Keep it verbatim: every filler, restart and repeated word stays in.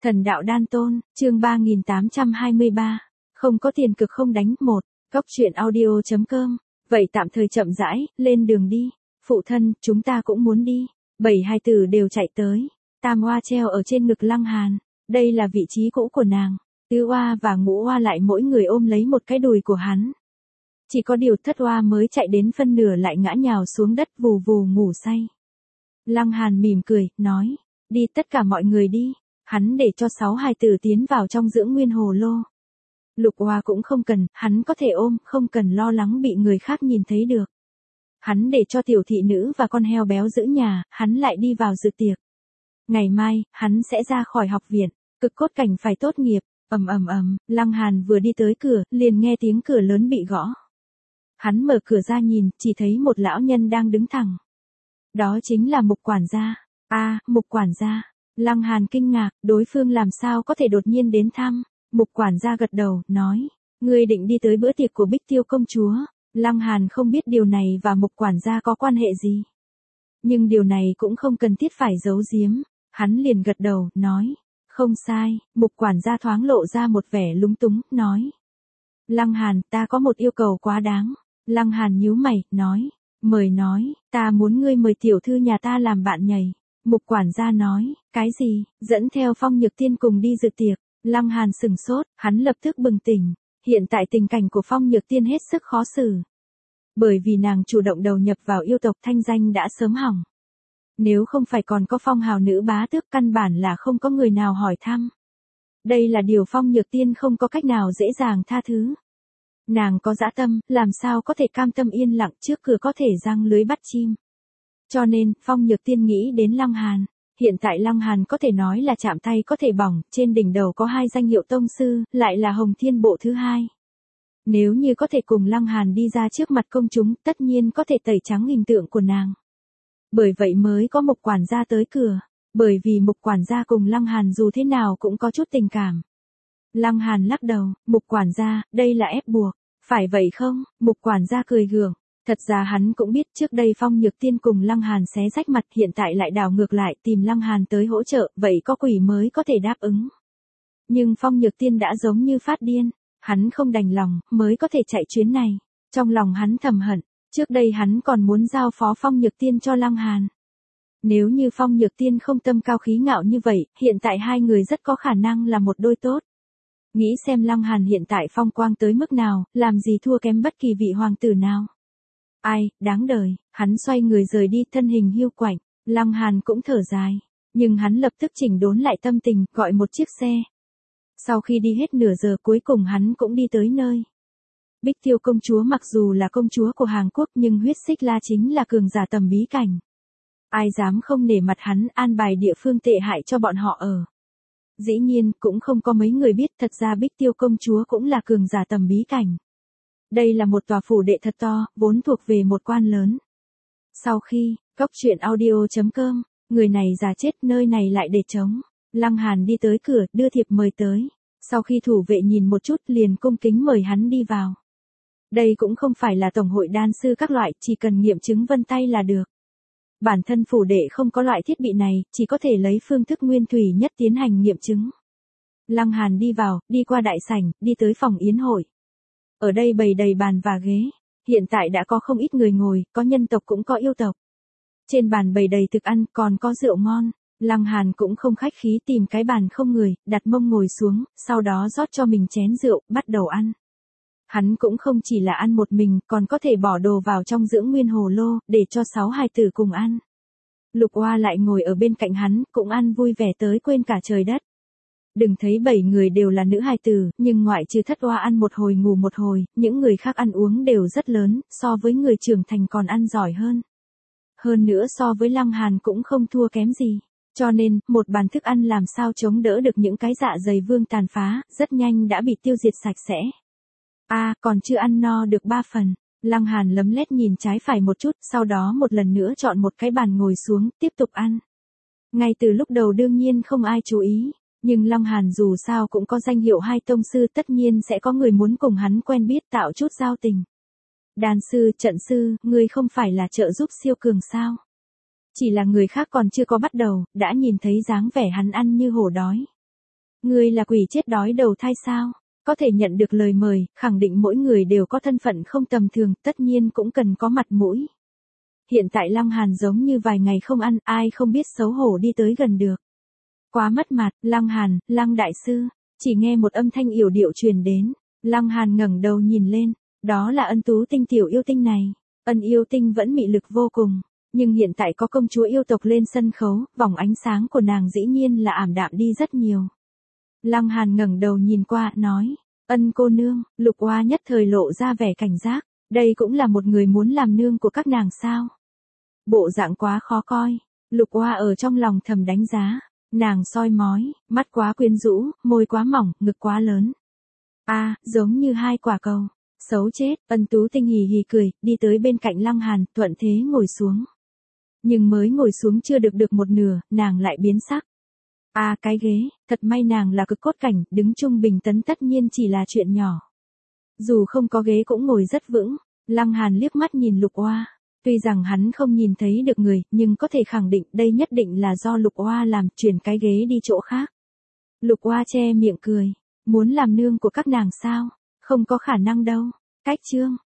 Thần đạo đan tôn, chương ba nghìn tám trăm hai mươi ba. Không có tiền cực không đánh. Một. Góc truyện audio.com. Vậy tạm thời chậm rãi, lên đường đi. Phụ thân, chúng ta cũng muốn đi. Bảy hai tử đều chạy tới. Tam oa treo ở trên ngực Lăng Hàn. Đây là vị trí cũ của nàng. Tứ oa và ngũ oa lại mỗi người ôm lấy một cái đùi của hắn. Chỉ có điều thất oa mới chạy đến phân nửa lại ngã nhào xuống đất vù vù ngủ say. Lăng Hàn mỉm cười, nói. Đi tất cả mọi người đi. Hắn để cho sáu hài tử tiến vào trong dưỡng nguyên hồ lô. Lục oa cũng không cần, hắn có thể ôm, không cần lo lắng bị người khác nhìn thấy được. Hắn để cho tiểu thị nữ và con heo béo giữ nhà, hắn lại đi vào dự tiệc. Ngày mai, hắn sẽ ra khỏi học viện, cực cốt cảnh phải tốt nghiệp. Ầm ầm ầm, Lăng Hàn vừa đi tới cửa, liền nghe tiếng cửa lớn bị gõ. Hắn mở cửa ra nhìn, chỉ thấy một lão nhân đang đứng thẳng. Đó chính là Mục quản gia. A, à, Mục quản gia. Lăng Hàn kinh ngạc, đối phương làm sao có thể đột nhiên đến thăm. Mục quản gia gật đầu, nói, ngươi định đi tới bữa tiệc của Bích Tiêu công chúa. Lăng Hàn không biết điều này và Mục quản gia có quan hệ gì. Nhưng điều này cũng không cần thiết phải giấu giếm. Hắn liền gật đầu, nói, không sai. Mục quản gia thoáng lộ ra một vẻ lúng túng, nói. Lăng Hàn, ta có một yêu cầu quá đáng. Lăng Hàn nhíu mày, nói, mời nói, ta muốn ngươi mời tiểu thư nhà ta làm bạn nhảy. Mục quản gia nói, cái gì, dẫn theo Phong Nhược Tiên cùng đi dự tiệc. Lăng Hàn sừng sốt, hắn lập tức bừng tỉnh. Hiện tại tình cảnh của Phong Nhược Tiên hết sức khó xử. Bởi vì nàng chủ động đầu nhập vào yêu tộc, thanh danh đã sớm hỏng. Nếu không phải còn có phong hào nữ bá tước, căn bản là không có người nào hỏi thăm. Đây là điều Phong Nhược Tiên không có cách nào dễ dàng tha thứ. Nàng có dã tâm, làm sao có thể cam tâm yên lặng trước cửa có thể giăng lưới bắt chim. Cho nên, Phong Nhược Tiên nghĩ đến Lăng Hàn. Hiện tại Lăng Hàn có thể nói là chạm tay có thể bỏng, trên đỉnh đầu có hai danh hiệu tông sư, lại là Hồng Thiên Bộ thứ hai. Nếu như có thể cùng Lăng Hàn đi ra trước mặt công chúng, tất nhiên có thể tẩy trắng hình tượng của nàng. Bởi vậy mới có Mục quản gia tới cửa. Bởi vì Mục quản gia cùng Lăng Hàn dù thế nào cũng có chút tình cảm. Lăng Hàn lắc đầu, Mục quản gia, đây là ép buộc. Phải vậy không? Mục quản gia cười gượng. Thật ra hắn cũng biết trước đây Phong Nhược Tiên cùng Lăng Hàn xé rách mặt, hiện tại lại đảo ngược lại tìm Lăng Hàn tới hỗ trợ, vậy có quỷ mới có thể đáp ứng. Nhưng Phong Nhược Tiên đã giống như phát điên, hắn không đành lòng, mới có thể chạy chuyến này. Trong lòng hắn thầm hận, trước đây hắn còn muốn giao phó Phong Nhược Tiên cho Lăng Hàn. Nếu như Phong Nhược Tiên không tâm cao khí ngạo như vậy, hiện tại hai người rất có khả năng là một đôi tốt. Nghĩ xem Lăng Hàn hiện tại phong quang tới mức nào, làm gì thua kém bất kỳ vị hoàng tử nào. Ai, đáng đời, hắn xoay người rời đi, thân hình hiu quạnh. Lăng Hàn cũng thở dài, nhưng hắn lập tức chỉnh đốn lại tâm tình, gọi một chiếc xe. Sau khi đi hết nửa giờ, cuối cùng hắn cũng đi tới nơi. Bích Tiêu công chúa mặc dù là công chúa của Hàn Quốc, nhưng huyết xích la chính là cường giả tầm bí cảnh. Ai dám không nể mặt hắn, an bài địa phương tệ hại cho bọn họ ở. Dĩ nhiên, cũng không có mấy người biết, thật ra Bích Tiêu công chúa cũng là cường giả tầm bí cảnh. Đây là một tòa phủ đệ thật to, vốn thuộc về một quan lớn. Sau khi, góc truyện audio.com, người này già chết, nơi này lại để trống. Lăng Hàn đi tới cửa, đưa thiệp mời tới. Sau khi thủ vệ nhìn một chút, liền cung kính mời hắn đi vào. Đây cũng không phải là tổng hội đan sư các loại, chỉ cần nghiệm chứng vân tay là được. Bản thân phủ đệ không có loại thiết bị này, chỉ có thể lấy phương thức nguyên thủy nhất tiến hành nghiệm chứng. Lăng Hàn đi vào, đi qua đại sảnh, đi tới phòng yến hội. Ở đây bày đầy bàn và ghế. Hiện tại đã có không ít người ngồi, có nhân tộc cũng có yêu tộc. Trên bàn bày đầy thực ăn, còn có rượu ngon. Lăng Hàn cũng không khách khí tìm cái bàn không người, đặt mông ngồi xuống, sau đó rót cho mình chén rượu, bắt đầu ăn. Hắn cũng không chỉ là ăn một mình, còn có thể bỏ đồ vào trong dưỡng nguyên hồ lô, để cho sáu hài tử cùng ăn. Lục oa lại ngồi ở bên cạnh hắn, cũng ăn vui vẻ tới quên cả trời đất. Đừng thấy bảy người đều là nữ hài tử, nhưng ngoại trừ thất oa ăn một hồi ngủ một hồi, những người khác ăn uống đều rất lớn, so với người trưởng thành còn ăn giỏi hơn. Hơn nữa so với Lăng Hàn cũng không thua kém gì. Cho nên, một bàn thức ăn làm sao chống đỡ được những cái dạ dày vương tàn phá, rất nhanh đã bị tiêu diệt sạch sẽ. A, à, còn chưa ăn no được ba phần. Lăng Hàn lấm lét nhìn trái phải một chút, sau đó một lần nữa chọn một cái bàn ngồi xuống, tiếp tục ăn. Ngay từ lúc đầu đương nhiên không ai chú ý, nhưng Lăng Hàn dù sao cũng có danh hiệu hai tông sư, tất nhiên sẽ có người muốn cùng hắn quen biết, tạo chút giao tình. Đan sư, trận sư, ngươi không phải là trợ giúp siêu cường sao? Chỉ là người khác còn chưa có bắt đầu, đã nhìn thấy dáng vẻ hắn ăn như hổ đói. Ngươi là quỷ chết đói đầu thai sao? Có thể nhận được lời mời, khẳng định mỗi người đều có thân phận không tầm thường, tất nhiên cũng cần có mặt mũi. Hiện tại Lăng Hàn giống như vài ngày không ăn, ai không biết xấu hổ đi tới gần được. Quá mất mặt, Lăng Hàn, Lăng đại sư, chỉ nghe một âm thanh yểu điệu truyền đến. Lăng Hàn ngẩng đầu nhìn lên, đó là Ân Tú Tinh tiểu yêu tinh này. Ân yêu tinh vẫn mị lực vô cùng, nhưng hiện tại có công chúa yêu tộc lên sân khấu, vòng ánh sáng của nàng dĩ nhiên là ảm đạm đi rất nhiều. Lăng Hàn ngẩng đầu nhìn qua, nói, Ân cô nương. Lục Oa nhất thời lộ ra vẻ cảnh giác, đây cũng là một người muốn làm nương của các nàng sao? Bộ dạng quá khó coi, Lục Oa ở trong lòng thầm đánh giá, nàng soi mói, mắt quá quyến rũ, môi quá mỏng, ngực quá lớn. A, à, giống như hai quả cầu, xấu chết. Ân Tú Tinh hì hì cười, đi tới bên cạnh Lăng Hàn, thuận thế ngồi xuống. Nhưng mới ngồi xuống chưa được được một nửa, nàng lại biến sắc. A à, cái ghế, thật may nàng là cực cốt cảnh, đứng trung bình tấn tất nhiên chỉ là chuyện nhỏ. Dù không có ghế cũng ngồi rất vững. Lăng Hàn liếc mắt nhìn Lục Oa, tuy rằng hắn không nhìn thấy được người, nhưng có thể khẳng định đây nhất định là do Lục Oa làm, chuyển cái ghế đi chỗ khác. Lục Oa che miệng cười, muốn làm nương của các nàng sao? Không có khả năng đâu. Cách chương